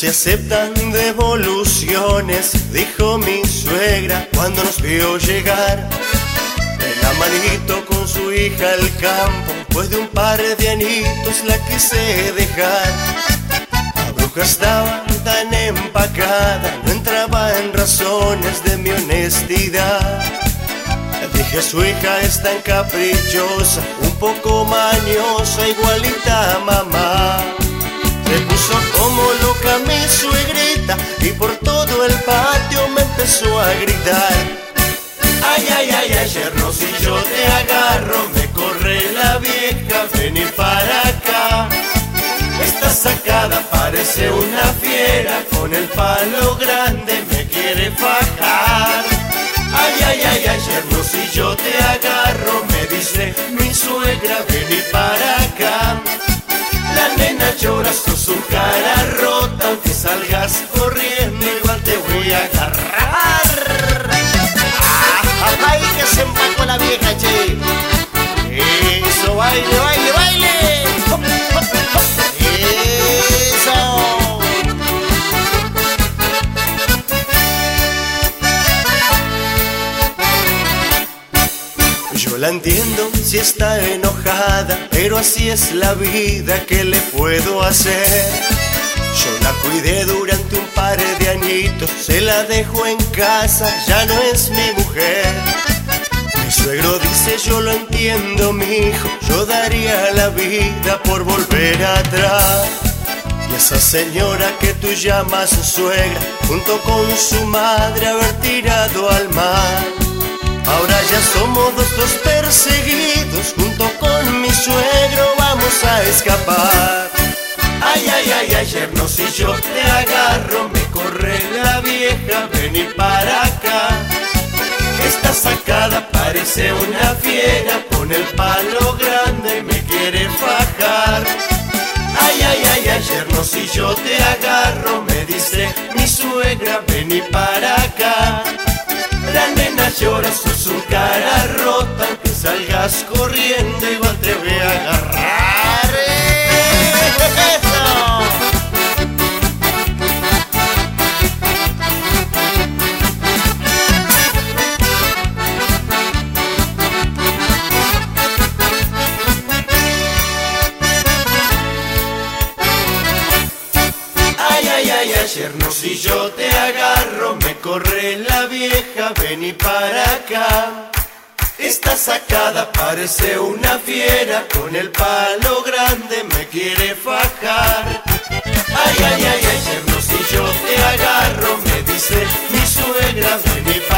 se aceptan devoluciones, dijo mi suegra cuando nos vio llegar. De la manito con su hija al campo, pues de un par de añitos la quise dejar. La bruja estaba tan empacada, no entraba en razones de mi honestidad. Le dije, su hija es tan caprichosa, un poco mañosa, igualita a mamá. Se puso como loca mi suegrita y por todo el patio me empezó a gritar. Ay, ay, ay, ay, yerno, si yo te agarro, me corre la vieja, vení para acá. Esta sacada parece una fiera, con el palo grande me quiere fajar. Ay, ay, ay, ay, yerno, si yo te agarro, me dice mi suegra, vení para acá. La nena llora, sos un cara rota, aunque salgas corriendo igual te voy a agarrar. ¡Ay, que se empacó la vieja, che! ¡Eso, baile, baile, baile! ¡Eso! Yo la entiendo si está enojada, pero así es la vida, ¿qué le puedo hacer? Yo la cuidé durante un par de añitos, se la dejo en casa, ya no es mi mujer. Mi suegro dice, yo lo entiendo, mi hijo, yo daría la vida por volver atrás. Y esa señora que tú llamas suegra, junto con su madre haber tirado al mar. Ahora ya somos dos perseguidos, junto con mi suegro vamos a escapar. Ay, ay, ay, ay, yerno, si yo te agarro, me corre la vieja, vení para acá. Esta sacada parece una fiera, con el palo grande me quiere fajar. Ay, ay, ay, ay, yerno, si yo te agarro, me dice mi suegra, vení para acá. La nena llora, sos un cara rota, aunque salgas corriendo igual te voy a agarrar. ¡Eso! Ay, ay, ay, ay, yerno, si yo te agarro, me corre la vieja, vení para acá. Esta sacada parece una fiera, con el palo grande me quiere fajar. Ay, ay, ay, ay, yerno, si yo te agarro, me dice mi suegra, vení para acá.